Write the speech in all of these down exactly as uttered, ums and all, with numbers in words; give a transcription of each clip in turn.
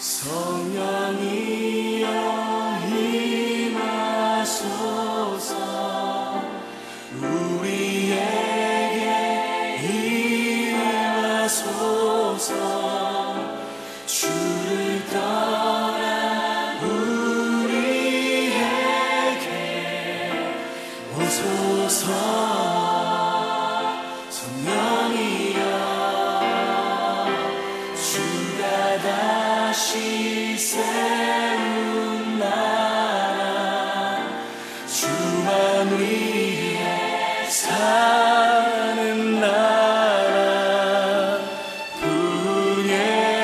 성령이여 임하소서. 우리에게 임하소서. 주를 떠나 우리에게 오소서. 성령이여 주가 다시 세운 나라, 주만 위해 사는 나라, 풍에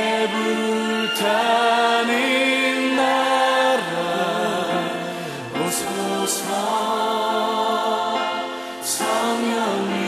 불타는 나라, 오소서. 성령님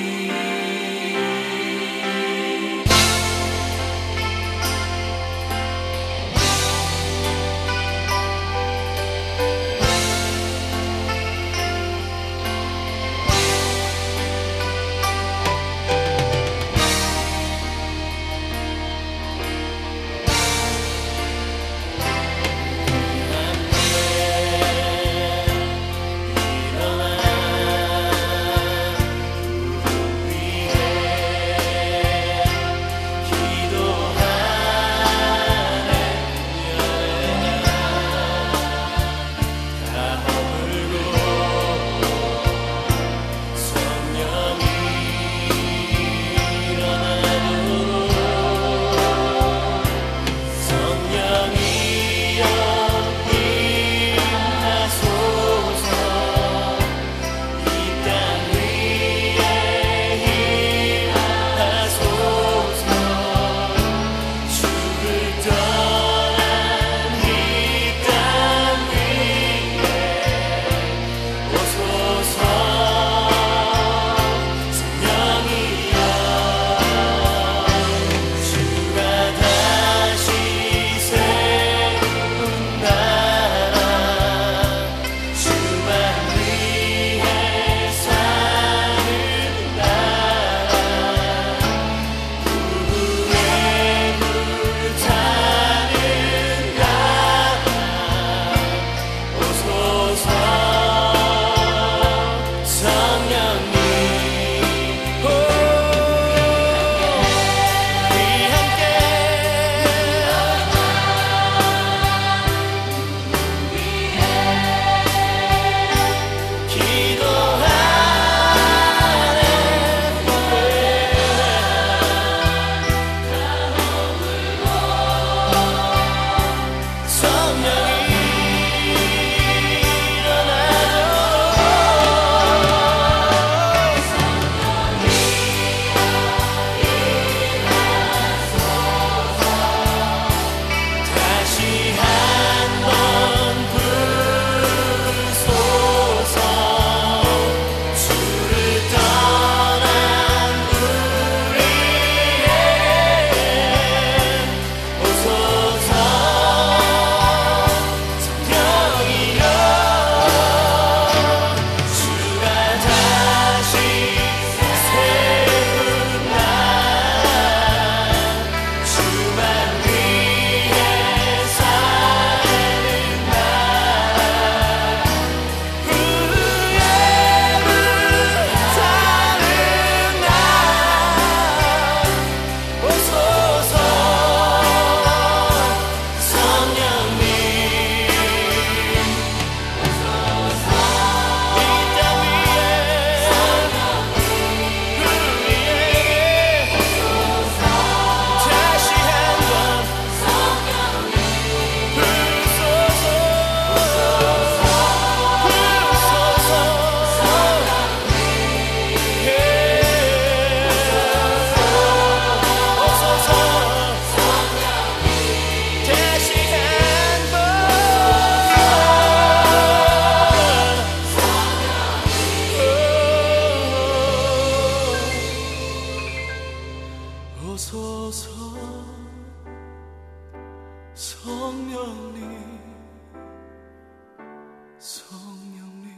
성령님. 성령님.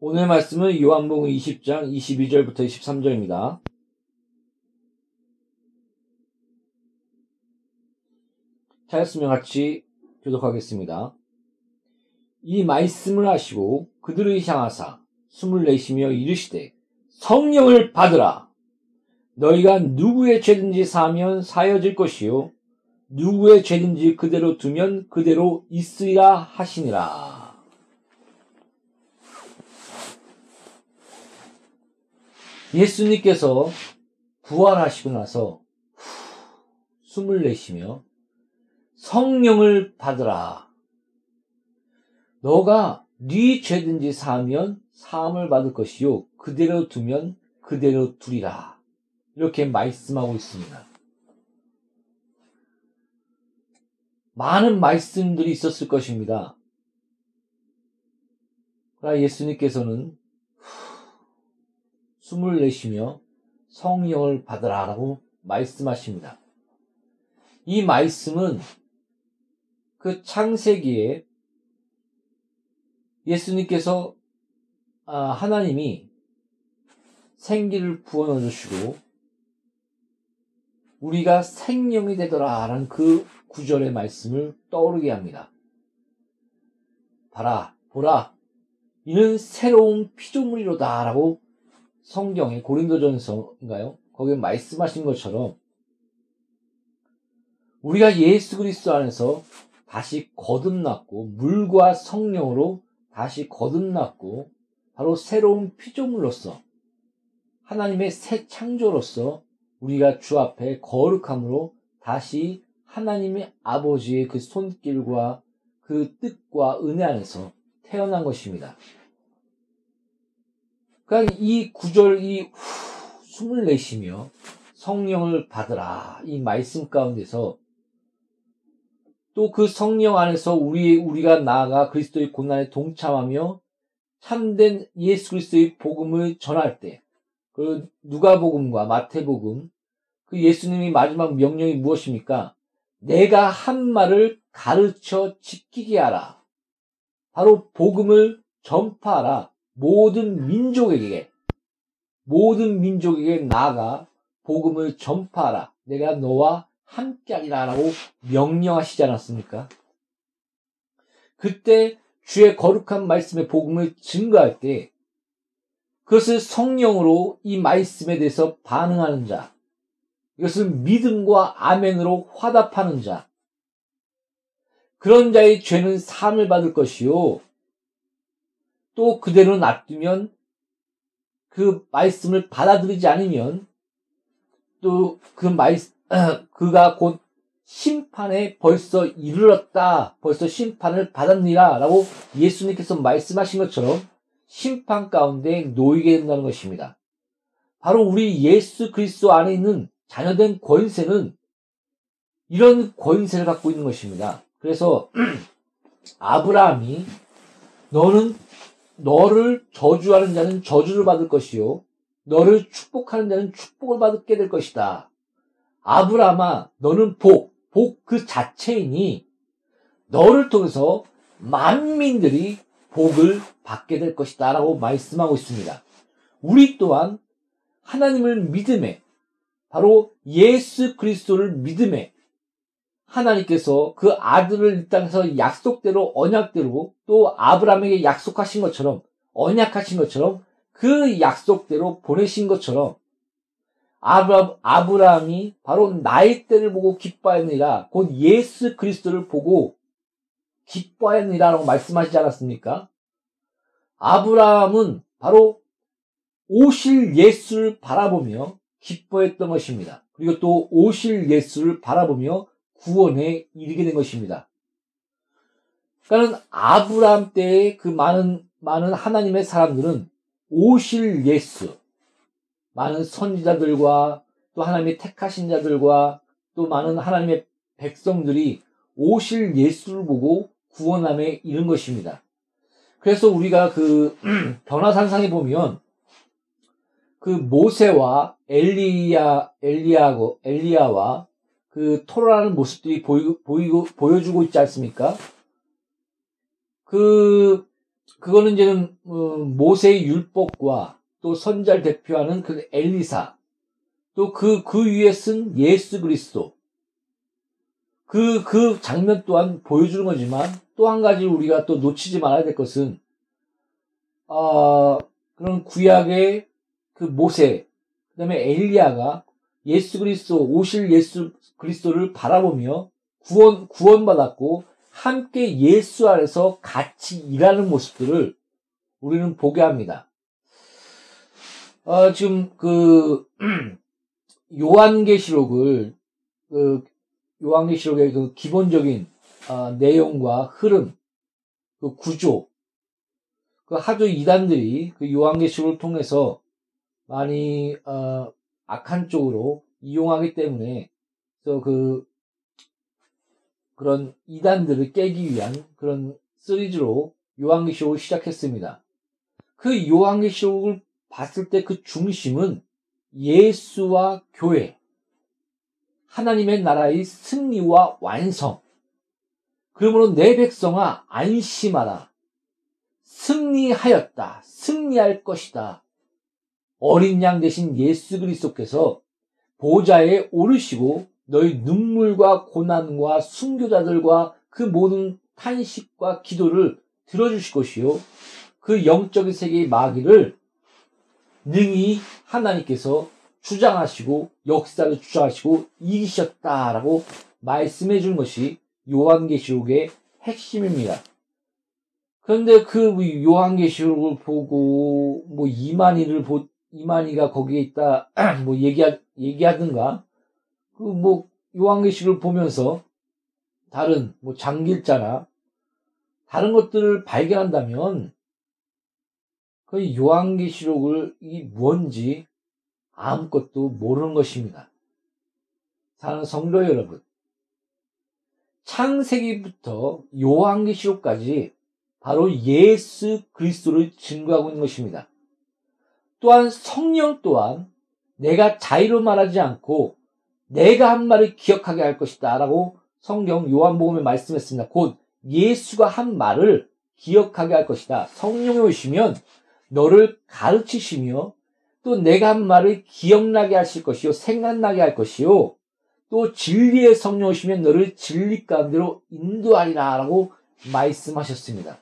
오늘 말씀은 요한복음 이십 장 이십이 절부터 이십삼 절입니다. 차였으면 같이 교독하겠습니다. 이 말씀을 하시고 그들을 향하사 숨을 내쉬며 이르시되 성령을 받으라. 너희가 누구의 죄든지 사하면 사여질 것이요 누구의 죄든지 그대로 두면 그대로 있으리라 하시니라. 예수님께서 부활하시고 나서 숨을 내쉬며 성령을 받으라. 너가 네 죄든지 사하면 사함을 받을 것이요 그대로 두면 그대로 두리라. 이렇게 말씀하고 있습니다. 많은 말씀들이 있었을 것입니다. 그러나 예수님께서는 숨을 내쉬며 성령을 받으라라고 말씀하십니다. 이 말씀은 그 창세기에 예수님께서 아, 하나님이 생기를 부어 넣어주시고 우리가 생명이 되더라 라는 그 구절의 말씀을 떠오르게 합니다. 봐라, 보라, 이는 새로운 피조물이로다 라고 성경의 고린도전서인가요? 거기에 말씀하신 것처럼 우리가 예수 그리스도 안에서 다시 거듭났고 물과 성령으로 다시 거듭났고 바로 새로운 피조물로서 하나님의 새 창조로서 우리가 주 앞에 거룩함으로 다시 하나님의 아버지의 그 손길과 그 뜻과 은혜 안에서 태어난 것입니다. 그러니까 이 구절, 이 후, 숨을 내쉬며 성령을 받으라. 이 말씀 가운데서 또 그 성령 안에서 우리, 우리가 나아가 그리스도의 고난에 동참하며 참된 예수 그리스도의 복음을 전할 때, 그 누가복음과 마태복음, 그 예수님이 마지막 명령이 무엇입니까? 내가 한 말을 가르쳐 지키게 하라. 바로 복음을 전파하라. 모든 민족에게, 모든 민족에게 나아가 복음을 전파하라. 내가 너와 함께하리라 라고 명령하시지 않았습니까? 그때 주의 거룩한 말씀의 복음을 증거할 때 그것을 성령으로 이 말씀에 대해서 반응하는 자, 이것을 믿음과 아멘으로 화답하는 자, 그런 자의 죄는 사함을 받을 것이요 또 그대로 놔두면 그 말씀을 받아들이지 않으면 또 그 말씀 그가 곧 심판에 벌써 이르렀다. 벌써 심판을 받았니라 라고 예수님께서 말씀하신 것처럼 심판 가운데 놓이게 된다는 것입니다. 바로 우리 예수 그리스도 안에 있는 자녀된 권세는 이런 권세를 갖고 있는 것입니다. 그래서 아브라함이 너는 너를 저주하는 자는 저주를 받을 것이요 너를 축복하는 자는 축복을 받게 될 것이다. 아브라함아, 너는 복, 복 그 자체이니 너를 통해서 만민들이 복을 받게 될 것이다 라고 말씀하고 있습니다. 우리 또한 하나님을 믿음에, 바로 예수 그리스도를 믿음에 하나님께서 그 아들을 이 땅에서 약속대로 언약대로 또 아브라함에게 약속하신 것처럼 언약하신 것처럼 그 약속대로 보내신 것처럼 아브라, 아브라함이 바로 나의 때를 보고 기뻐하였느니라. 곧 예수 그리스도를 보고 기뻐하였느니라 라고 말씀하시지 않았습니까? 아브라함은 바로 오실 예수를 바라보며 기뻐했던 것입니다. 그리고 또 오실 예수를 바라보며 구원에 이르게 된 것입니다. 그러니까 아브라함 때의 그 많은, 많은 하나님의 사람들은 오실 예수, 많은 선지자들과 또 하나님의 택하신 자들과 또 많은 하나님의 백성들이 오실 예수를 보고 구원함에 이른 것입니다. 그래서 우리가 그 변화산상에 보면 그 모세와 엘리야, 엘리야고, 엘리야와 그 토론하는 모습들이 보이고, 보이고, 보여주고 있지 않습니까? 그 그거는 이제는 어, 모세의 율법과 또 선지자를 대표하는 그 엘리사, 또 그 그 위에 쓴 예수 그리스도, 그 그 장면 또한 보여주는 거지만, 또 한 가지 우리가 또 놓치지 말아야 될 것은 어, 그런 구약의 그 모세, 그다음에 엘리야가 예수 그리스도, 오실 예수 그리스도를 바라보며 구원 구원받았고 함께 예수 안에서 같이 일하는 모습들을 우리는 보게 합니다. 어, 지금 그 요한계시록을 그 요한계시록의 그 기본적인 어, 내용과 흐름, 그 구조, 그 하도 이단들이 그 요한계시록을 통해서 많이 어, 악한 쪽으로 이용하기 때문에 그래서 그 그런 이단들을 깨기 위한 그런 시리즈로 요한계시록을 시작했습니다. 그 요한계시록을 봤을 때 그 중심은 예수와 교회, 하나님의 나라의 승리와 완성. 그러므로 내 백성아 안심하라. 승리하였다. 승리할 것이다. 어린 양 대신 예수 그리스도께서 보좌에 오르시고 너희 눈물과 고난과 순교자들과 그 모든 탄식과 기도를 들어주실 것이요. 그 영적인 세계의 마귀를 능히 하나님께서 주장하시고 역사를 주장하시고 이기셨다라고 말씀해 준 것이 요한계시록의 핵심입니다. 그런데 그 요한계시록을 보고 뭐 이만희를 보 이만희가 거기에 있다 뭐 얘기하 얘기하든가 그 뭐 요한계시록을 보면서 다른 뭐 장길자나 다른 것들을 발견한다면 그 요한계시록을 이 뭔지 아무것도 모르는 것입니다. 사랑하는 성도 여러분, 창세기부터 요한계시록까지 바로 예수 그리스도를 증거하고 있는 것입니다. 또한 성령 또한 내가 자의로 말하지 않고 내가 한 말을 기억하게 할 것이다 라고 성경 요한복음에 말씀했습니다. 곧 예수가 한 말을 기억하게 할 것이다. 성령이 오시면 너를 가르치시며 또 내가 한 말을 기억나게 하실 것이요 생각나게 할 것이요 또 진리의 성령 오시면 너를 진리 가운데로 인도하리라 라고 말씀하셨습니다.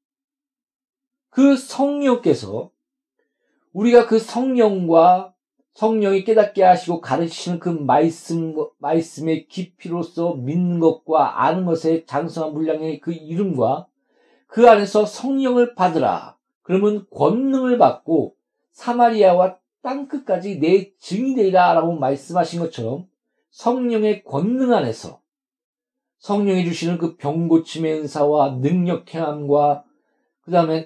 그 성령께서 우리가 그 성령과 성령이 깨닫게 하시고 가르치시는 그 말씀, 말씀의 깊이로서 믿는 것과 아는 것의 장성한 분량의 그 이름과 그 안에서 성령을 받으라. 그러면 권능을 받고 사마리아와 땅끝까지 내 증이 되리라 라고 말씀하신 것처럼 성령의 권능 안에서 성령이 주시는 그 병고침의 은사와 능력 행함과 그 다음에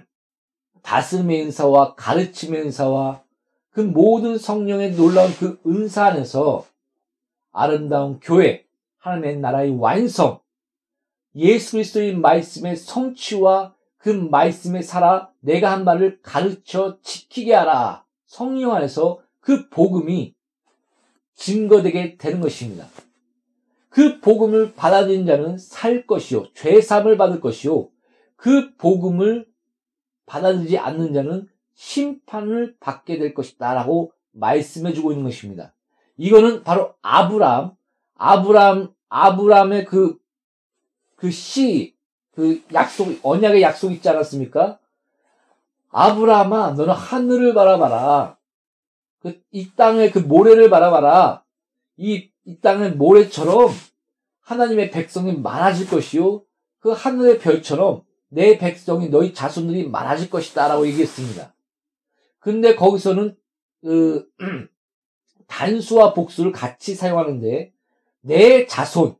다스림의 은사와 가르침의 은사와 그 모든 성령의 놀라운 그 은사 안에서 아름다운 교회, 하나님의 나라의 완성, 예수 그리스도의 말씀의 성취와 그 말씀에 살아 내가 한 말을 가르쳐 지키게 하라. 성령 안에서 그 복음이 증거되게 되는 것입니다. 그 복음을 받아들인 자는 살 것이요 죄사함을 받을 것이요 그 복음을 받아들이지 않는 자는 심판을 받게 될 것이다 라고 말씀해주고 있는 것입니다. 이거는 바로 아브람, 아브람, 아브람의 그, 그 씨, 그 약속, 언약의 약속 있지 않았습니까? 아브람아, 너는 하늘을 바라봐라. 그, 이 땅의 그 모래를 바라봐라. 이, 이 땅의 모래처럼 하나님의 백성이 많아질 것이요. 그 하늘의 별처럼 내 백성이 너희 자손들이 많아질 것이다 라고 얘기했습니다. 근데 거기서는 그 단수와 복수를 같이 사용하는데 내 자손,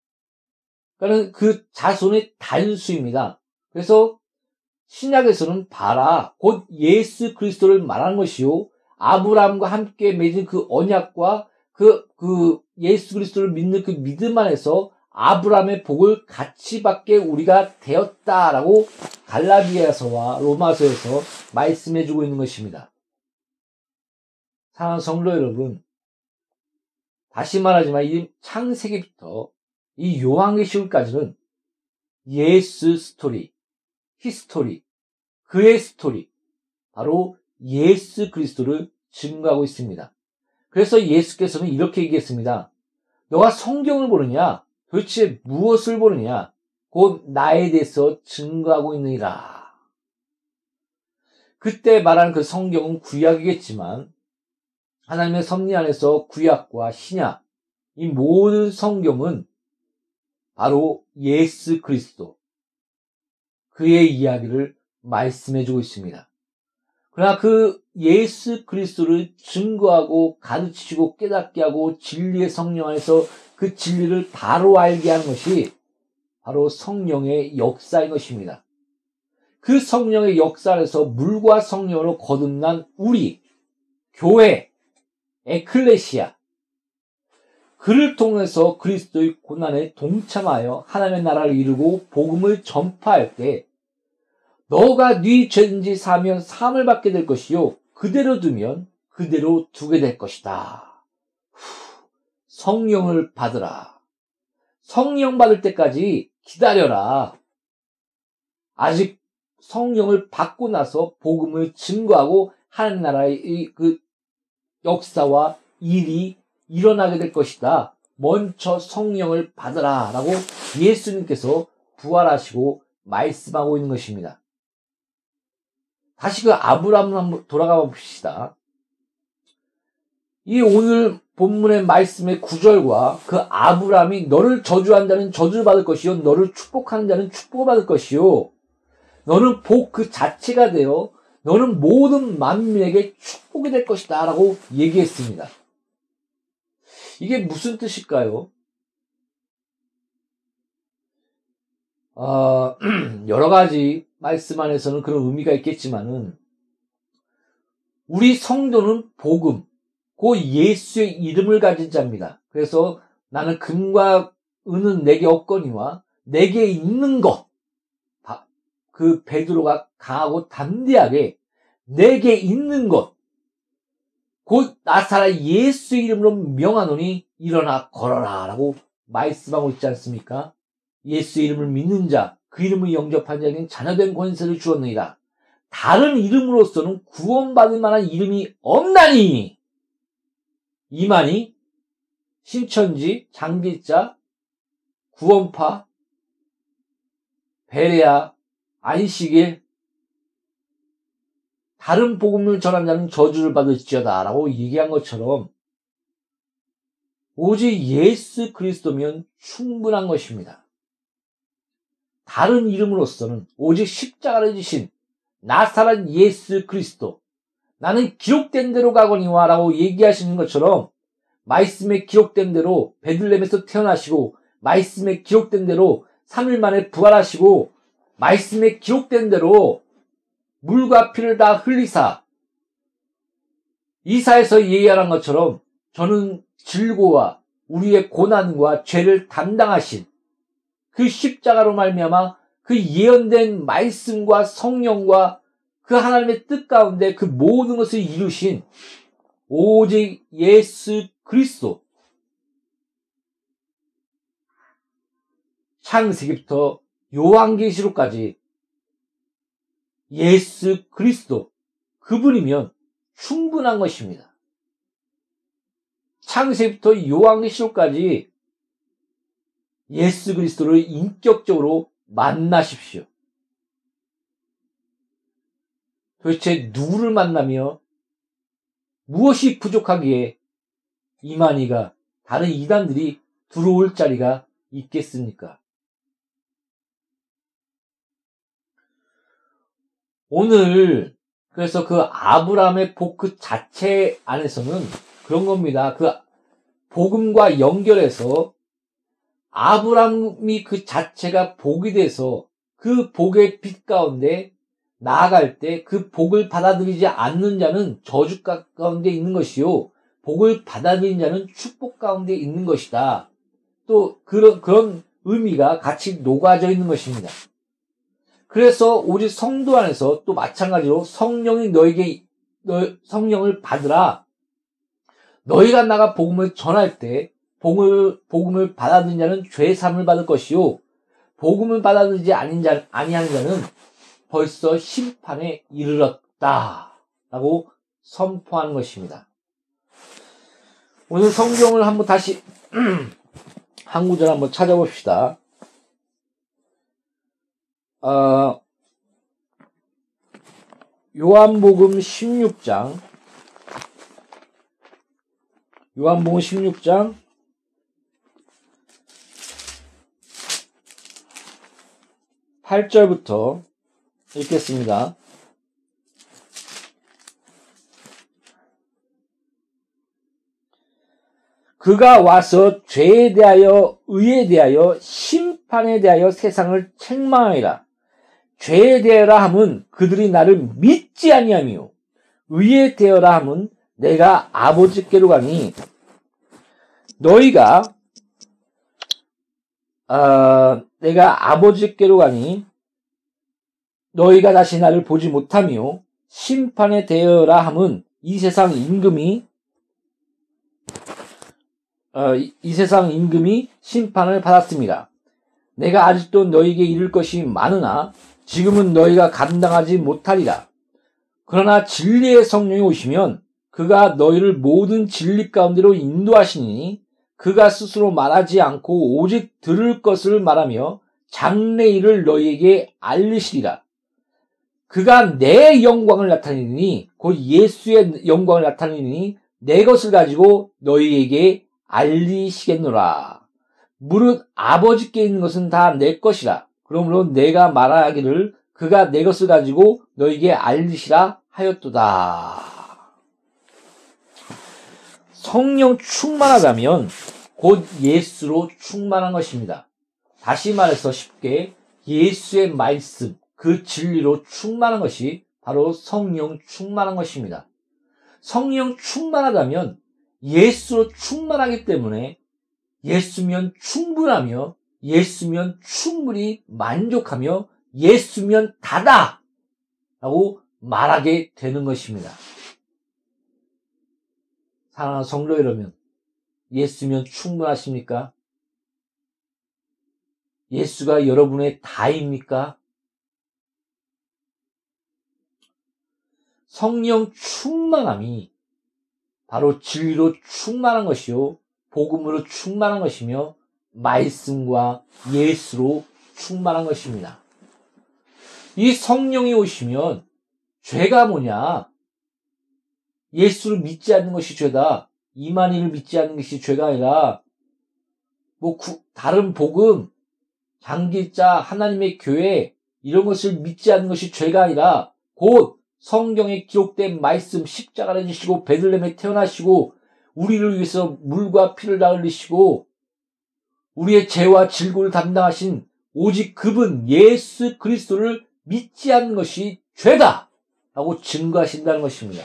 그러니까 그 자손의 단수입니다. 그래서 신약에서는 봐라, 곧 예수 그리스도를 말하는 것이요 아브라함과 함께 맺은 그 언약과 그, 그 예수 그리스도를 믿는 그 믿음 안에서 아브라함의 복을 같이 받게 우리가 되었다라고 갈라디아서와 로마서에서 말씀해주고 있는 것입니다. 사랑하는 성도 여러분, 다시 말하지만 이 창세기부터 이 요한계시록까지는 예수 스토리, 히스토리, 그의 스토리, 바로 예수 그리스도를 증거하고 있습니다. 그래서 예수께서는 이렇게 얘기했습니다. 너가 성경을 보느냐? 도대체 무엇을 보느냐? 곧 나에 대해서 증거하고 있느니라. 그때 말한 그 성경은 구약이겠지만 하나님의 섭리 안에서 구약과 신약, 이 모든 성경은 바로 예수 그리스도, 그의 이야기를 말씀해주고 있습니다. 그러나 그 예수 그리스도를 증거하고 가르치시고 깨닫게 하고 진리의 성령 안에서 그 진리를 바로 알게 하는 것이 바로 성령의 역사인 것입니다. 그 성령의 역사 안에서 물과 성령으로 거듭난 우리, 교회, 에클레시아, 그를 통해서 그리스도의 고난에 동참하여 하나님의 나라를 이루고 복음을 전파할 때 너가 네 죄든지 사면 사함을 받게 될 것이요 그대로 두면 그대로 두게 될 것이다. 후, 성령을 받으라. 성령 받을 때까지 기다려라. 아직 성령을 받고 나서 복음을 증거하고 하나님 나라의 그 역사와 일이 일어나게 될 것이다. 먼저 성령을 받으라 라고 예수님께서 부활하시고 말씀하고 있는 것입니다. 다시 그 아브라함을 한번 돌아가 봅시다. 이 오늘 본문의 말씀의 구절과 그 아브라함이 너를 저주한 자는 저주를 받을 것이요 너를 축복하는 자는 축복을 받을 것이요 너는 복 그 자체가 되어 너는 모든 만민에게 축복이 될 것이다 라고 얘기했습니다. 이게 무슨 뜻일까요? 어, 여러 가지 말씀 안에서는 그런 의미가 있겠지만은 우리 성도는 복음, 그 예수의 이름을 가진 자입니다. 그래서 나는 금과 은은 내게 없거니와 내게 있는 것, 그 베드로가 강하고 담대하게 내게 있는 것, 곧 나사렛 예수 이름으로 명하노니 일어나 걸어라 라고 말씀하고 있지 않습니까? 예수 이름을 믿는 자, 그 이름을 영접한 자에게는 자녀된 권세를 주었느니라. 다른 이름으로서는 구원받을 만한 이름이 없나니 이만희, 신천지, 장기자, 구원파, 베레아, 안식일, 다른 복음을 전한 자는 저주를 받을지어다 라고 얘기한 것처럼 오직 예수 그리스도면 충분한 것입니다. 다른 이름으로서는 오직 십자가를 지신 나사렛 예수 그리스도, 나는 기록된 대로 가거니와 라고 얘기하시는 것처럼 말씀에 기록된 대로 베들레헴에서 태어나시고 말씀에 기록된 대로 삼 일 만에 부활하시고 말씀에 기록된 대로 물과 피를 다 흘리사 이사에서 예언한 것처럼 저는 질고와 우리의 고난과 죄를 담당하신 그 십자가로 말미암아 그 예언된 말씀과 성령과 그 하나님의 뜻 가운데 그 모든 것을 이루신 오직 예수 그리스도, 창세기부터 요한계시록까지 예수 그리스도, 그분이면 충분한 것입니다. 창세기부터 요한계시록까지 예수 그리스도를 인격적으로 만나십시오. 도대체 누구를 만나며 무엇이 부족하기에 이만희가 다른 이단들이 들어올 자리가 있겠습니까? 오늘 그래서 그 아브라함의 복 그 자체 안에서는 그런 겁니다. 그 복음과 연결해서 아브라함이 그 자체가 복이 돼서 그 복의 빛 가운데 나아갈 때 그 복을 받아들이지 않는 자는 저주 가운데 있는 것이요 복을 받아들인 자는 축복 가운데 있는 것이다. 또 그런 그런 의미가 같이 녹아져 있는 것입니다. 그래서 오직 성도 안에서 또 마찬가지로 성령이 너에게 너 성령을 받으라. 너희가 나가 복음을 전할 때 복음을 복음을 받아들인 자는 죄 사함을 받을 것이요 복음을 받아들이지 아닌 자 아니하는 자는 벌써 심판에 이르렀다 라고 선포하는 것입니다. 오늘 성경을 한번 다시 한 구절 한번 찾아봅시다. 어, 요한복음 십육 장 요한복음 십육 장 팔 절부터 읽겠습니다. 그가 와서 죄에 대하여 의에 대하여 심판에 대하여 세상을 책망하리라. 죄에 대하여라 함은 그들이 나를 믿지 아니하며 의에 대하여라 함은 내가 아버지께로 가니 너희가 어, 내가 아버지께로 가니 너희가 다시 나를 보지 못하며 심판에 대하여라 함은 이 세상 임금이 어, 이 세상 임금이 심판을 받았습니다. 내가 아직도 너희에게 이를 것이 많으나 지금은 너희가 감당하지 못하리라. 그러나 진리의 성령이 오시면 그가 너희를 모든 진리 가운데로 인도하시니 그가 스스로 말하지 않고 오직 들을 것을 말하며 장래 일을 너희에게 알리시리라. 그가 내 영광을 나타내니 곧 예수의 영광을 나타내니 내 것을 가지고 너희에게 알리시겠노라. 무릇 아버지께 있는 것은 다 내 것이라. 그러므로 내가 말하기를 그가 내 것을 가지고 너희에게 알리시라 하였도다. 성령 충만하다면 곧 예수로 충만한 것입니다. 다시 말해서 쉽게 예수의 말씀, 그 진리로 충만한 것이 바로 성령 충만한 것입니다. 성령 충만하다면 예수로 충만하기 때문에 예수면 충분하며 예수면 충분히 만족하며 예수면 다다 라고 말하게 되는 것입니다. 사랑하는 성도 여러분, 예수면 충분하십니까? 예수가 여러분의 다입니까? 성령 충만함이 바로 진리로 충만한 것이요, 복음으로 충만한 것이며 말씀과 예수로 충만한 것입니다. 이 성령이 오시면 죄가 뭐냐? 예수를 믿지 않는 것이 죄다. 이만희를 믿지 않는 것이 죄가 아니라 뭐 구, 다른 복음, 장기자, 하나님의 교회 이런 것을 믿지 않는 것이 죄가 아니라 곧 성경에 기록된 말씀, 십자가를 지시고 베들레헴에 태어나시고 우리를 위해서 물과 피를 다 흘리시고 우리의 죄와 질고를 담당하신 오직 그분 예수 그리스도를 믿지 않는 것이 죄다 라고 증거하신다는 것입니다.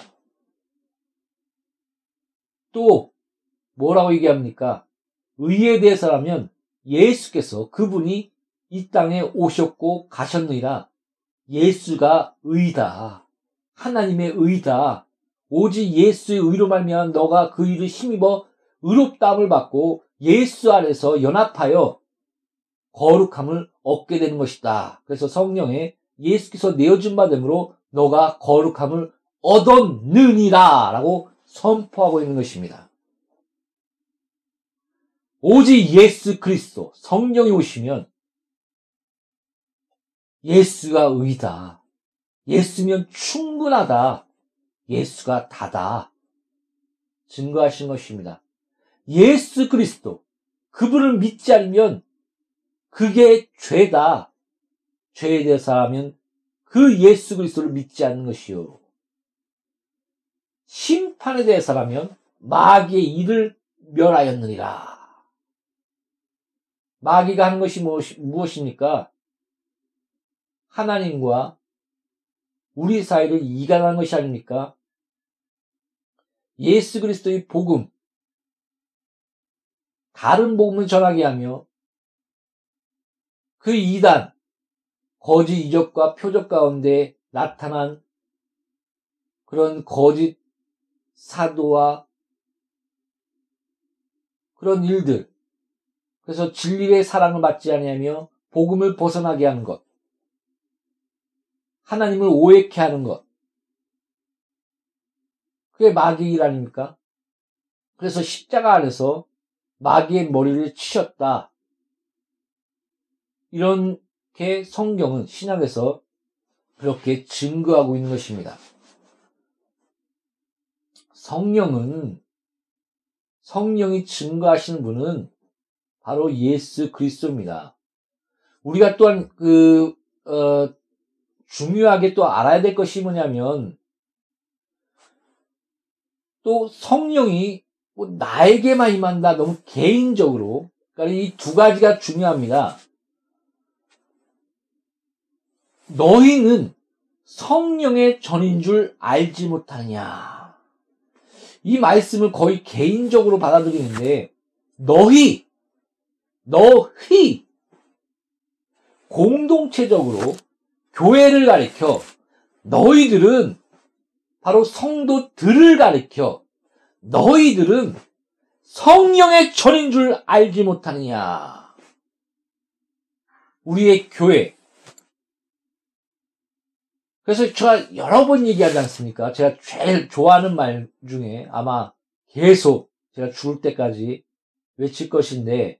또 뭐라고 얘기합니까? 의에 대해서라면 예수께서 그분이 이 땅에 오셨고 가셨느니라. 예수가 의다. 하나님의 의다. 오직 예수의 의로 말미암아 너가 그 의를 힘입어 의롭다함을 받고 예수 안에서 연합하여 거룩함을 얻게 되는 것이다. 그래서 성령에 예수께서 내어준 바 되므로 너가 거룩함을 얻었느니라 라고 선포하고 있는 것입니다. 오직 예수 그리스도 성령이 오시면 예수가 의다. 예수면 충분하다. 예수가 다다. 증거하신 것입니다. 예수 그리스도 그분을 믿지 않으면 그게 죄다. 죄에 대해서 하면 그 예수 그리스도를 믿지 않는 것이요. 심판에 대해서라면 마귀의 일을 멸하였느니라. 마귀가 하는 것이 무엇입니까? 하나님과 우리 사이를 이간하는 것이 아닙니까? 예수 그리스도의 복음, 다른 복음을 전하게 하며 그 이단, 거짓 이적과 표적 가운데 나타난 그런 거짓 사도와 그런 일들, 그래서 진리의 사랑을 받지 아니하며 복음을 벗어나게 하는 것, 하나님을 오해케 하는 것. 그게 마귀의 일 아닙니까? 그래서 십자가 안에서 마귀의 머리를 치셨다. 이렇게 성경은 신약에서 그렇게 증거하고 있는 것입니다. 성령은, 성령이 증거하시는 분은 바로 예수 그리스도입니다. 우리가 또한 그, 어, 중요하게 또 알아야 될 것이 뭐냐면, 또 성령이 뭐 나에게만 임한다. 너무 개인적으로. 그러니까 이 두 가지가 중요합니다. 너희는 성령의 전인 줄 알지 못하냐. 이 말씀을 거의 개인적으로 받아들이는데, 너희, 너희, 공동체적으로 교회를 가리켜 너희들은 바로 성도들을 가리켜 너희들은 성령의 전인 줄 알지 못하느냐. 우리의 교회. 그래서 제가 여러 번 얘기하지 않습니까? 제가 제일 좋아하는 말 중에 아마 계속 제가 죽을 때까지 외칠 것인데,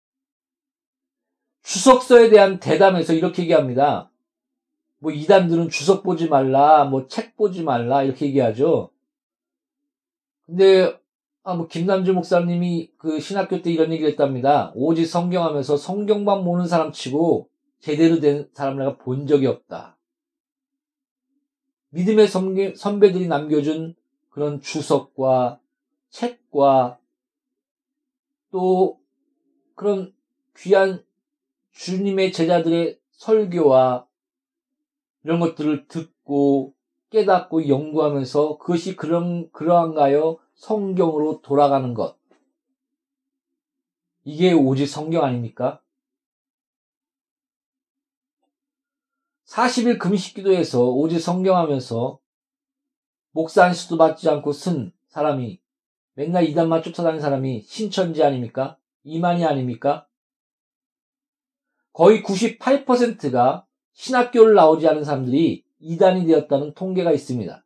주석서에 대한 대담에서 이렇게 얘기합니다. 뭐 이단들은 주석 보지 말라, 뭐 책 보지 말라 이렇게 얘기하죠. 근데 아 뭐 김남주 목사님이 그 신학교 때 이런 얘기를 했답니다. 오직 성경하면서 성경만 보는 사람 치고 제대로 된 사람을 내가 본 적이 없다. 믿음의 선배, 선배들이 남겨준 그런 주석과 책과 또 그런 귀한 주님의 제자들의 설교와 이런 것들을 듣고 깨닫고 연구하면서 그것이 그런, 그러한가요? 성경으로 돌아가는 것. 이게 오직 성경 아닙니까? 사십 일 금식 기도에서 오직 성경하면서 목사 안수도 받지 않고 쓴 사람이, 맨날 이단만 쫓아다니는 사람이 신천지 아닙니까? 이만희 아닙니까? 거의 구십팔 퍼센트가 신학교를 나오지 않은 사람들이 이단이 되었다는 통계가 있습니다.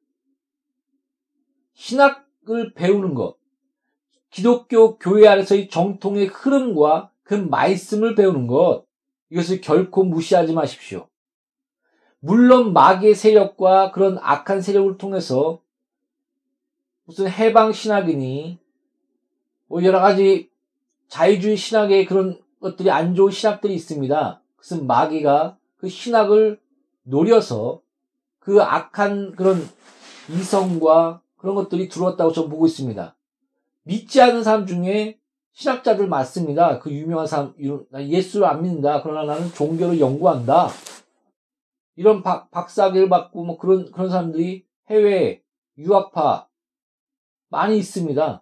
신학을 배우는 것, 기독교 교회 안에서의 정통의 흐름과 그 말씀을 배우는 것, 이것을 결코 무시하지 마십시오. 물론 마귀의 세력과 그런 악한 세력을 통해서 무슨 해방 신학이니 뭐 여러 가지 자유주의 신학의 그런 것들이 안 좋은 신학들이 있습니다. 그것은 마귀가 그 신학을 노려서 그 악한 그런 이성과 그런 것들이 들어왔다고 저는 보고 있습니다. 믿지 않는 사람 중에 신학자들 많습니다. 그 유명한 사람, 예수를 안 믿는다. 그러나 나는 종교를 연구한다. 이런 박, 박사학위를 받고 뭐 그런, 그런 사람들이 해외 유학파 많이 있습니다.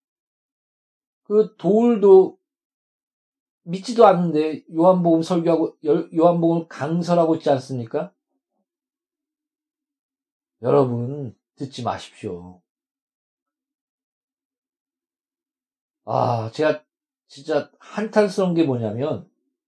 그 도울도 믿지도 않는데 요한복음 설교하고, 요한복음을 강설하고 있지 않습니까? 여러분, 듣지 마십시오. 아, 제가 진짜 한탄스러운 게 뭐냐면,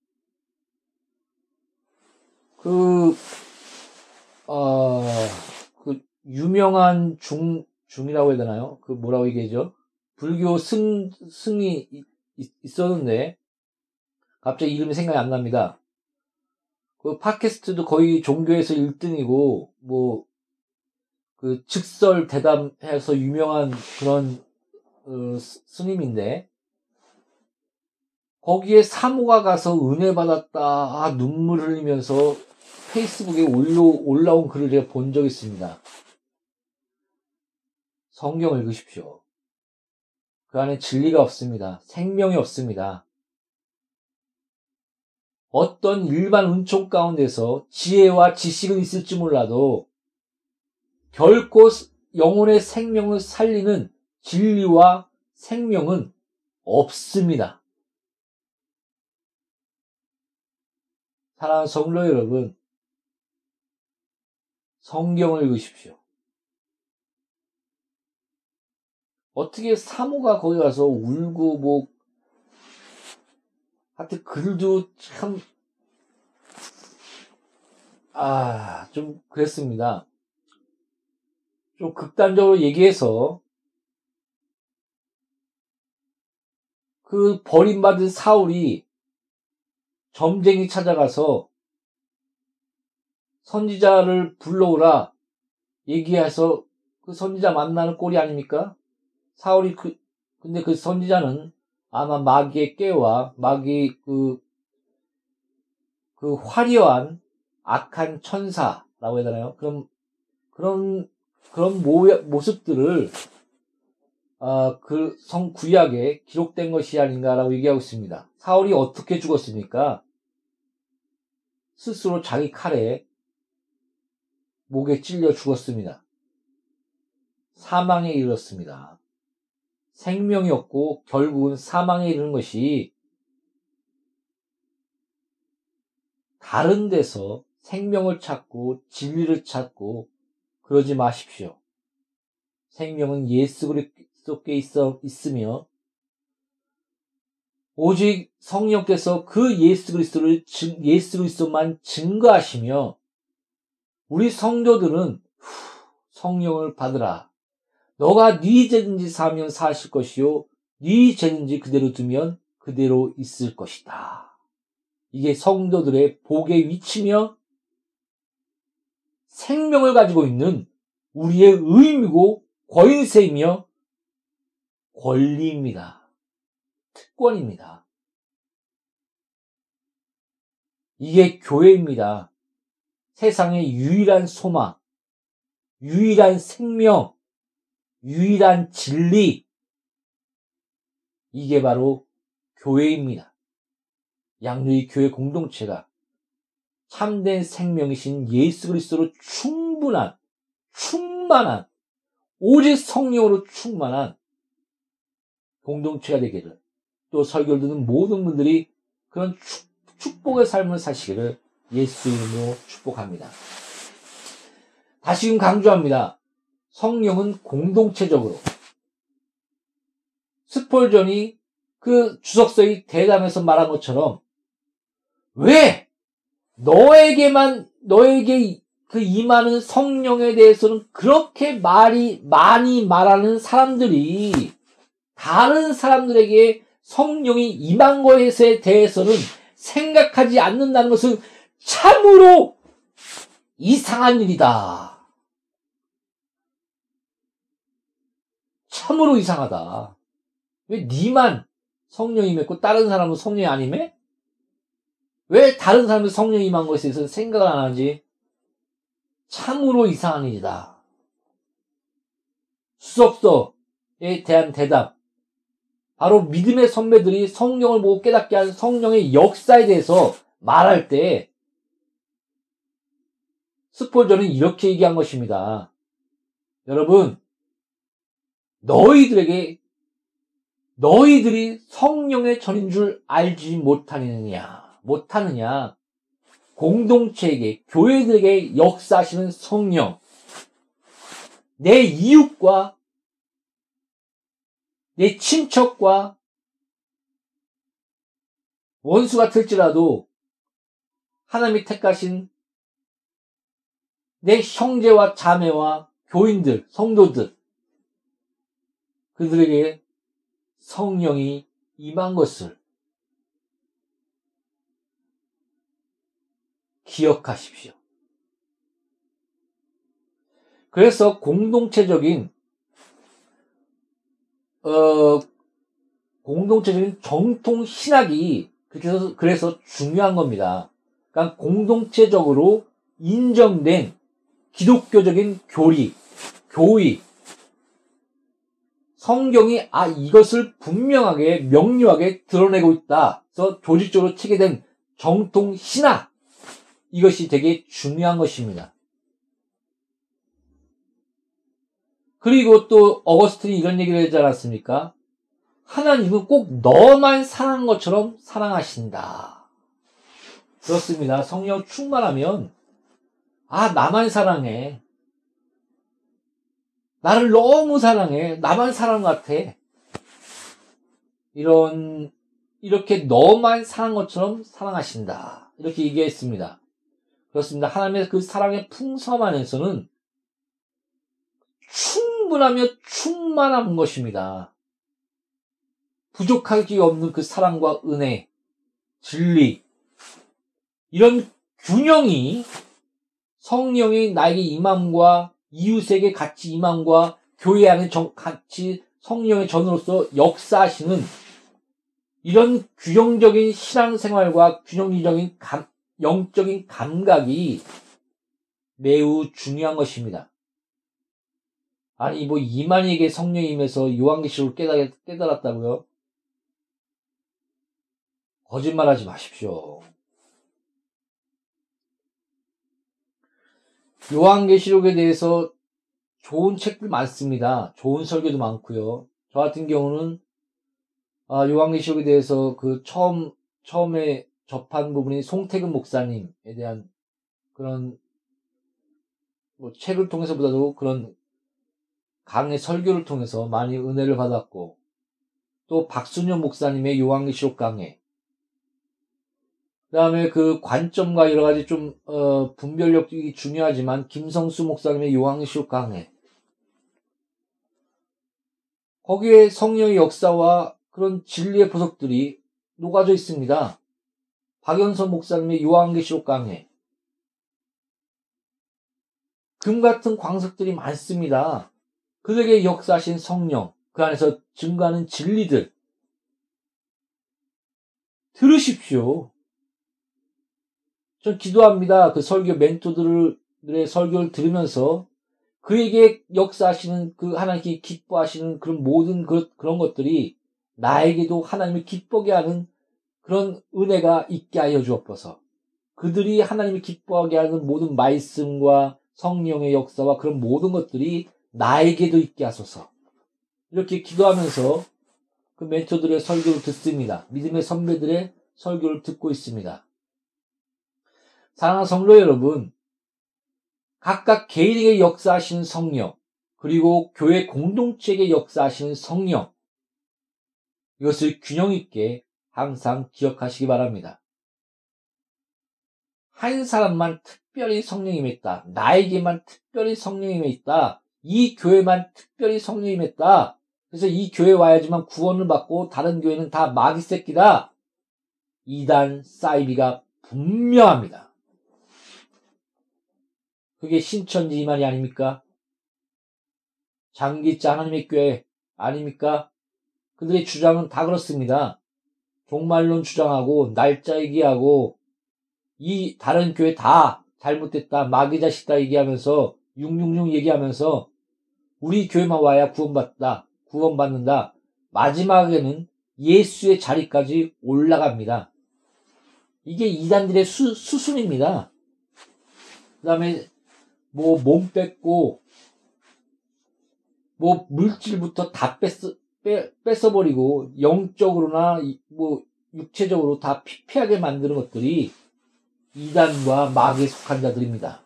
그, 어, 그, 유명한 중, 중이라고 해야 되나요? 그 뭐라고 얘기하죠? 불교 승, 승이 있, 있었는데, 갑자기 이름이 생각이 안 납니다. 그 팟캐스트도 거의 종교에서 일 등이고, 뭐, 그 즉설 대담해서 유명한 그런, 어, 스님인데, 거기에 사모가 가서 은혜 받았다, 아, 눈물 흘리면서 페이스북에 올라, 올라온 글을 제가 본 적이 있습니다. 성경을 읽으십시오. 그 안에 진리가 없습니다. 생명이 없습니다. 어떤 일반 은총 가운데서 지혜와 지식은 있을지 몰라도 결코 영혼의 생명을 살리는 진리와 생명은 없습니다. 사랑하는 성도 여러분, 성경을 읽으십시오. 어떻게 사모가 거기 가서 울고 뭐 하여튼 글도 참 아, 좀 그랬습니다. 좀 극단적으로 얘기해서 그 버림받은 사울이 점쟁이 찾아가서 선지자를 불러오라 얘기해서 그 선지자 만나는 꼴이 아닙니까? 사울이 그 근데 그 선지자는 아마 마귀의 깨와 마귀 그, 그 화려한 악한 천사라고 해야 되나요? 그런 그런 그런 모, 모습들을 아, 그 성 구약에 기록된 것이 아닌가라고 얘기하고 있습니다. 사울이 어떻게 죽었습니까? 스스로 자기 칼에 목에 찔려 죽었습니다. 사망에 이르렀습니다. 생명이 없고 결국은 사망에 이르는 것이 다른 데서 생명을 찾고 진리를 찾고 그러지 마십시오. 생명은 예수 그리스도께 있어 있으며 오직 성령께서 그 예수 그리스도를 예수 그리스도만 증거하시며 우리 성도들은 성령을 받으라. 너가 네 죄든지 사면 사실 것이요 네 죄든지 그대로 두면 그대로 있을 것이다. 이게 성도들의 복의 위치며 생명을 가지고 있는 우리의 의미고 권세이며 권리입니다. 특권입니다. 이게 교회입니다. 세상의 유일한 소망, 유일한 생명, 유일한 진리, 이게 바로 교회입니다. 양누리 교회 공동체가 참된 생명이신 예수 그리스도로 충분한, 충만한, 오직 성령으로 충만한 공동체가 되기를, 또 설교를 듣는 모든 분들이 그런 축, 축복의 삶을 사시기를 예수 이름으로 축복합니다. 다시금 강조합니다. 성령은 공동체적으로. 스폴전이 그 주석서의 대담에서 말한 것처럼 왜 너에게만 너에게 그 임하는 성령에 대해서는 그렇게 말이 많이 말하는 사람들이 다른 사람들에게 성령이 임한 것에 대해서는 생각하지 않는다는 것은 참으로 이상한 일이다. 참으로 이상하다. 왜 니만 성령이 임했고 다른 사람은 성령이 안 임해? 왜 다른 사람은 성령이 임한 것에 대해서 생각을 안 하지? 참으로 이상한 일이다. 수석서에 대한 대답. 바로 믿음의 선배들이 성령을 보고 깨닫게 한 성령의 역사에 대해서 말할 때 스폴전은 이렇게 얘기한 것입니다. 여러분, 너희들에게 너희들이 성령의 전인 줄 알지 못하느냐, 못하느냐, 공동체에게, 교회들에게 역사하시는 성령, 내 이웃과 내 친척과 원수 같을지라도 하나님이 택하신 내 형제와 자매와 교인들, 성도들, 그들에게 성령이 임한 것을 기억하십시오. 그래서 공동체적인 어 공동체적인 정통 신학이 그래서 그래서 중요한 겁니다. 그러니까 공동체적으로 인정된 기독교적인 교리, 교의, 성경이 아 이것을 분명하게 명료하게 드러내고 있다. 그래서 조직적으로 체계된 정통 신학, 이것이 되게 중요한 것입니다. 그리고 또 어거스틴이 이런 얘기를 하지 않았습니까? 하나님은 꼭 너만 사랑한 것처럼 사랑하신다. 그렇습니다. 성령 충만하면 아 나만 사랑해. 나를 너무 사랑해. 나만 사랑한 것 같아. 이런 이렇게 너만 사랑한 것처럼 사랑하신다. 이렇게 얘기했습니다. 그렇습니다. 하나님의 그 사랑의 풍성 안에서는 충분하며 충만한 것입니다. 부족할 게 없는 그 사랑과 은혜, 진리, 이런 균형이 성령이 나에게 임함과 이웃에게 같이 임함과 교회 안에 정, 같이 성령의 전으로서 역사하시는 이런 균형적인 신앙생활과 균형적인 감, 영적인 감각이 매우 중요한 것입니다. 아니 뭐 이만희에게 성령이 임해서 요한계시록을 깨달, 깨달았다고요? 거짓말하지 마십시오. 요한계시록에 대해서 좋은 책들 많습니다. 좋은 설교도 많고요. 저 같은 경우는 아, 요한계시록에 대해서 그 처음 처음에 접한 부분이 송태근 목사님에 대한 그런 뭐 책을 통해서보다도 그런 강의 설교를 통해서 많이 은혜를 받았고, 또 박순현 목사님의 요한계시록 강해, 그 다음에 그 관점과 여러 가지 좀 어, 분별력이 중요하지만 김성수 목사님의 요한계시록 강해, 거기에 성령의 역사와 그런 진리의 보석들이 녹아져 있습니다. 박연선 목사님의 요한계시록 강해, 금 같은 광석들이 많습니다. 그들에게 역사하신 성령, 그 안에서 증거하는 진리들 들으십시오. 전 기도합니다. 그 설교 멘토들의 설교를 들으면서 그에게 역사하시는 그 하나님께 기뻐하시는 그런 모든 그, 그런 것들이 나에게도 하나님을 기쁘게 하는 그런 은혜가 있게 하여 주옵소서. 그들이 하나님을 기뻐하게 하는 모든 말씀과 성령의 역사와 그런 모든 것들이 나에게도 있게 하소서. 이렇게 기도하면서 그 멘토들의 설교를 듣습니다. 믿음의 선배들의 설교를 듣고 있습니다. 사랑하는 성도 여러분, 각각 개인에게 역사하시는 성령, 그리고 교회 공동체에게 역사하시는 성령, 이것을 균형 있게 항상 기억하시기 바랍니다. 한 사람만 특별히 성령이 있다. 나에게만 특별히 성령이 있다. 이 교회만 특별히 성령이 있다. 그래서 이 교회 와야지만 구원을 받고 다른 교회는 다 마귀 새끼다. 이단 사이비가 분명합니다. 그게 신천지 이 말이 아닙니까? 장기자 하나님의 교회 아닙니까? 그들의 주장은 다 그렇습니다. 종말론 주장하고 날짜 얘기하고 이 다른 교회 다 잘못됐다, 마귀 자식다 얘기하면서 육육육 얘기하면서 우리 교회만 와야 구원받다, 구원받는다. 마지막에는 예수의 자리까지 올라갑니다. 이게 이단들의 수, 수순입니다. 그 다음에 뭐 몸 뺏고 뭐 물질부터 다 뺐어, 빼, 뺏어버리고 영적으로나 뭐 육체적으로 다 피폐하게 만드는 것들이 이단과 마귀에 속한 자들입니다.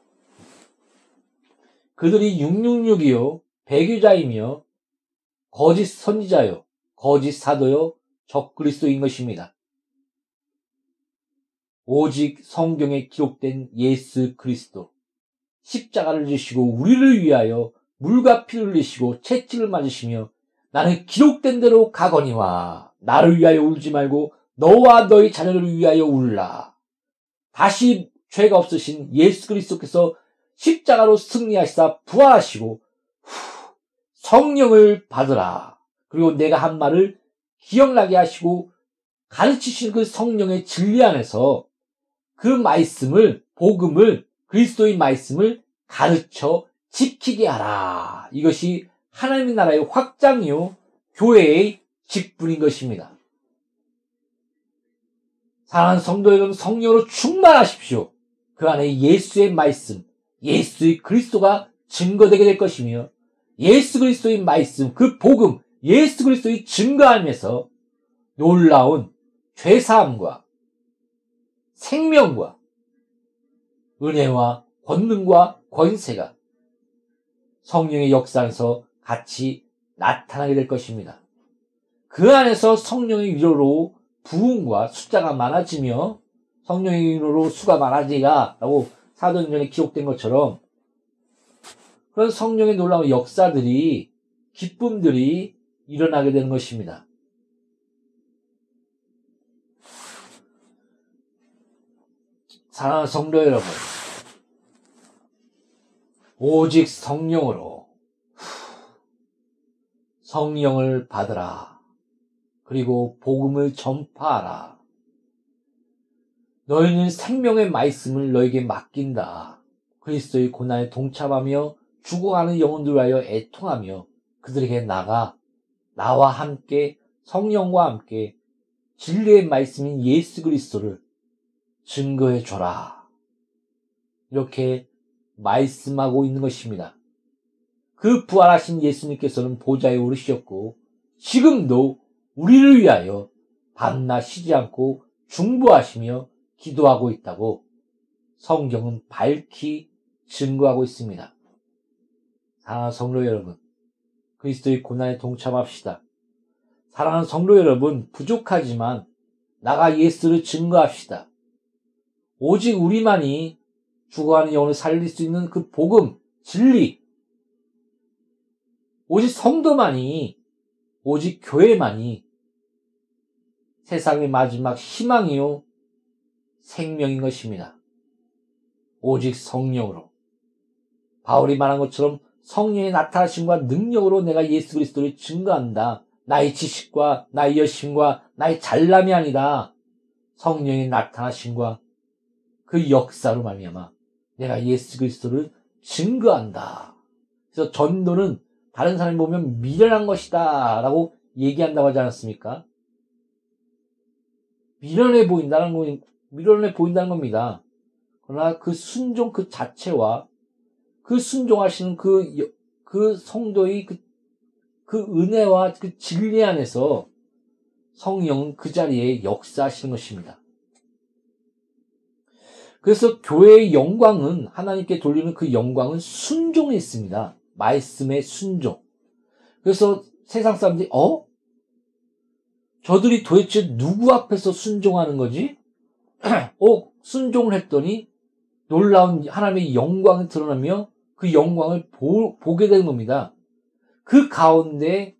그들이 육육육이요 배교자이며 거짓 선지자요 거짓 사도요 적그리스도인 것입니다. 오직 성경에 기록된 예수 그리스도 십자가를 지시고 우리를 위하여 물과 피를 흘리시고 채찍을 맞으시며 나는 기록된 대로 가거니와 나를 위하여 울지 말고 너와 너희 자녀를 위하여 울라. 다시 죄가 없으신 예수 그리스도께서 십자가로 승리하시다 부활하시고 후, 성령을 받으라. 그리고 내가 한 말을 기억나게 하시고 가르치신 그 성령의 진리 안에서 그 말씀을, 복음을, 그리스도의 말씀을 가르쳐 지키게 하라. 이것이 하나님의 나라의 확장이요 교회의 직분인 것입니다. 사랑하는 성도 여러분, 성령으로 충만하십시오. 그 안에 예수의 말씀, 예수의 그리스도가 증거되게 될 것이며 예수 그리스도의 말씀, 그 복음, 예수 그리스도의 증거함에서 놀라운 죄사함과 생명과 은혜와 권능과 권세가 성령의 역사에서 같이 나타나게 될 것입니다. 그 안에서 성령의 위로로 부흥과 숫자가 많아지며 성령의 위로로 수가 많아지라 라고 사도행전에 기록된 것처럼 그런 성령의 놀라운 역사들이, 기쁨들이 일어나게 되는 것입니다. 사랑하는 성도 여러분, 오직 성령으로 성령을 받으라. 그리고 복음을 전파하라. 너희는 생명의 말씀을 너에게 맡긴다. 그리스도의 고난에 동참하며 죽어가는 영혼들을 위하여 애통하며 그들에게 나가 나와 함께 성령과 함께 진리의 말씀인 예수 그리스도를 증거해 줘라. 이렇게 말씀하고 있는 것입니다. 그 부활하신 예수님께서는 보좌에 오르셨고 지금도 우리를 위하여 밤낮 쉬지 않고 중보하시며 기도하고 있다고 성경은 밝히 증거하고 있습니다. 사랑하는 성도 여러분, 그리스도의 고난에 동참합시다. 사랑하는 성도 여러분, 부족하지만 나가 예수를 증거합시다. 오직 우리만이 죽어가는 영혼을 살릴 수 있는 그 복음, 진리, 오직 성도만이, 오직 교회만이 세상의 마지막 희망이요 생명인 것입니다. 오직 성령으로, 바울이 말한 것처럼 성령의 나타나심과 능력으로 내가 예수 그리스도를 증거한다. 나의 지식과 나의 열심과 나의 잘남이 아니다. 성령의 나타나심과 그 역사로 말미암아 내가 예수 그리스도를 증거한다. 그래서 전도는 다른 사람이 보면 미련한 것이다 라고 얘기한다고 하지 않았습니까? 미련해 보인다는 거, 미련해 보인다는 겁니다. 그러나 그 순종 그 자체와 그 순종하시는 그, 그 성도의 그, 그 은혜와 그 진리 안에서 성령은 그 자리에 역사하시는 것입니다. 그래서 교회의 영광은, 하나님께 돌리는 그 영광은 순종에 있습니다. 말씀의 순종. 그래서 세상 사람들이, 어? 저들이 도대체 누구 앞에서 순종하는 거지? 어, 순종을 했더니 놀라운 하나님의 영광이 드러나며 그 영광을 보, 보게 되는 겁니다. 그 가운데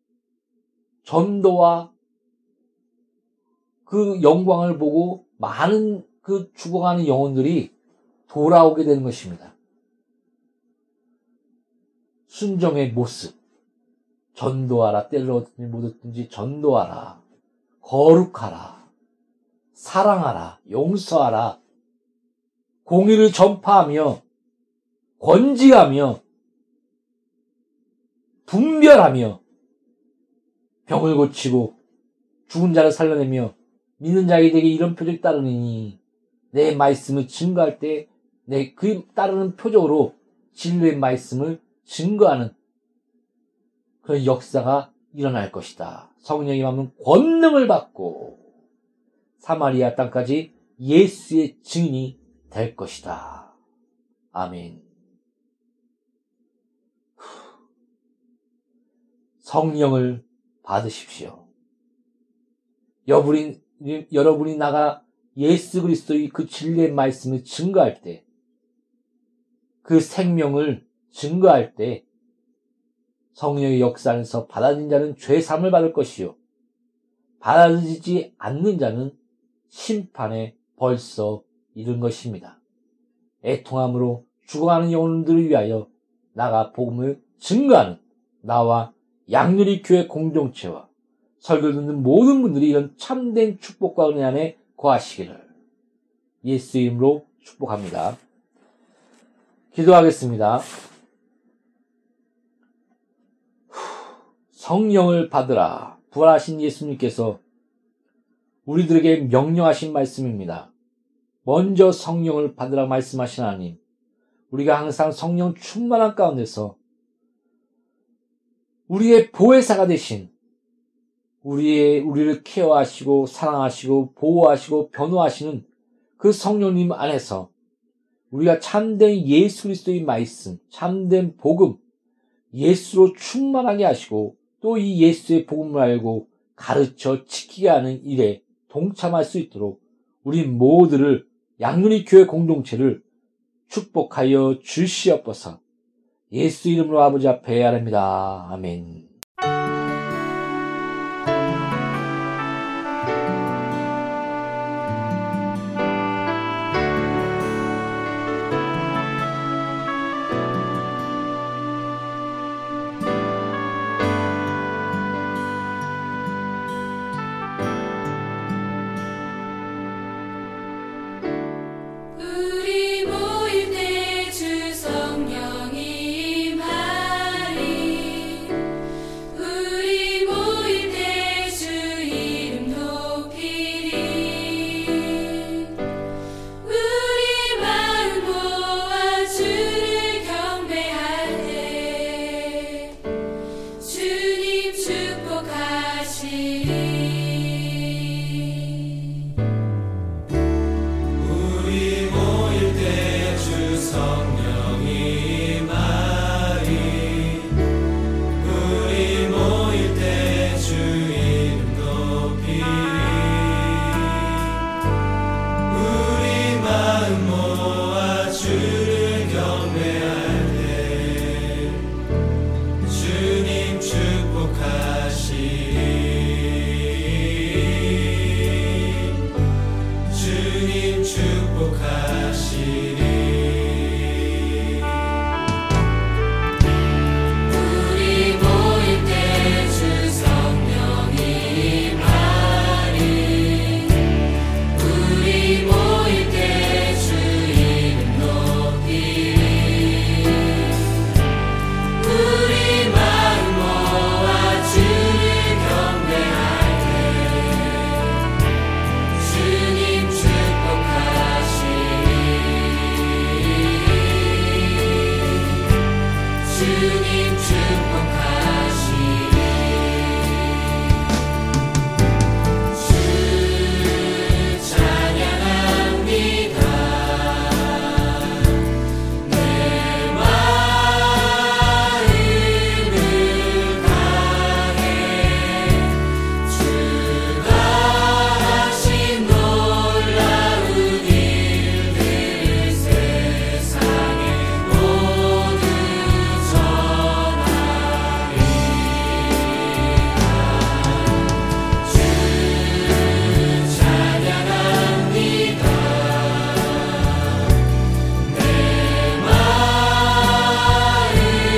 전도와 그 영광을 보고 많은 그 죽어가는 영혼들이 돌아오게 되는 것입니다. 순종의 모습. 전도하라. 때를 얻든지 못 얻든지 전도하라. 거룩하라. 사랑하라. 용서하라. 공의를 전파하며 권지하며 분별하며 병을 고치고 죽은 자를 살려내며 믿는 자에게 이런 표적이 따르니 내 말씀을 증거할 때 내 그 따르는 표적으로 진리의 말씀을 증거하는 그런 역사가 일어날 것이다. 성령이 임하면 권능을 받고 사마리아 땅까지 예수의 증인이 될 것이다. 아멘. 성령을 받으십시오. 여러분이, 여러분이 나가 예수 그리스도의 그 진리의 말씀을 증거할 때, 그 생명을 증거할 때 성령의 역사 안에서 받아들인 자는 죄사함을 받을 것이요 받아들이지 않는 자는 심판에 벌써 이른 것입니다. 애통함으로 죽어가는 영혼들을 위하여 나가 복음을 증거하는 나와 양누리 교회 공동체와 설교 듣는 모든 분들이 이런 참된 축복과 은혜 안에 거하시기를 예수 이름으로 축복합니다. 기도하겠습니다. 성령을 받으라. 부활하신 예수님께서 우리들에게 명령하신 말씀입니다. 먼저 성령을 받으라 말씀하신 하나님, 우리가 항상 성령 충만한 가운데서 우리의 보혜사가 되신, 우리의, 우리를 케어하시고 사랑하시고 보호하시고 변호하시는 그 성령님 안에서 우리가 참된 예수 그리스도의 말씀, 참된 복음, 예수로 충만하게 하시고 또 이 예수의 복음을 알고 가르쳐 지키게 하는 일에 동참할 수 있도록 우리 모두를 양누리 교회 공동체를 축복하여 주시옵소서. 예수 이름으로 아버지 앞에 아뢰옵나다. 아멘. 우리 모일 때 주 성령이 임하리. 우리 모일 때 주 이름 높이리. 우리 마음 모아 주를 경배할 때 주님 축복하시리. 우리 모일 때 주 성령이 임하리. 우리 모일 때 주 이름 높이리. 우리 마음 모아 주를 경배할 때 주님 축복하시리. 주님 축복하시리. 우리 모일 때 주 성령이 임하리. 우리 모일 때 주 이름 높이리. 우리 마음 모아 주를 경배할 때 주님 축복하시리. 주님 축복하시리. 주 찬양합니다. 내 마음을 다해 주가 하신 놀라운 일들을 세상에 모두 전하리라. 주 찬양합니다. 내 마음을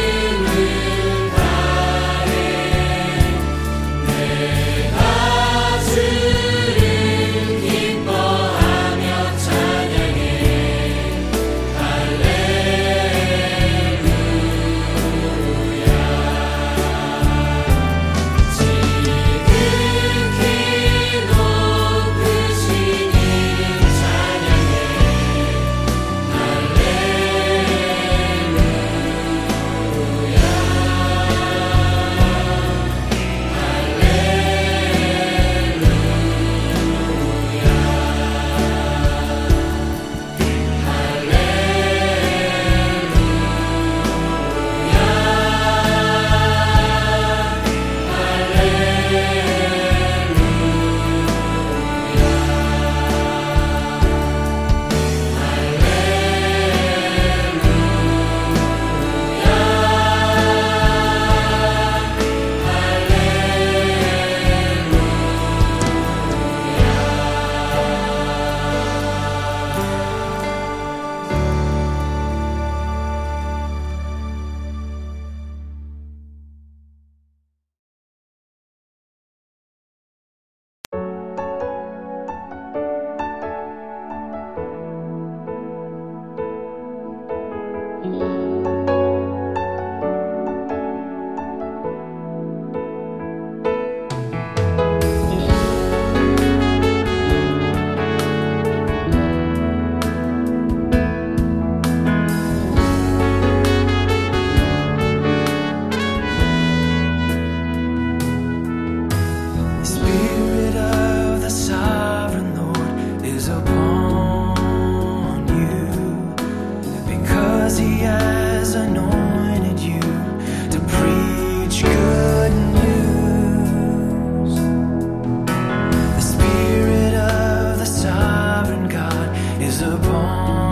다해 내가 주를 기뻐하며 찬양해. 할렐루야. 지극히 높으신 이름 찬양해. The Spirit of the Sovereign Lord is upon you, because He has anointed you to preach good news. The Spirit of the Sovereign God is upon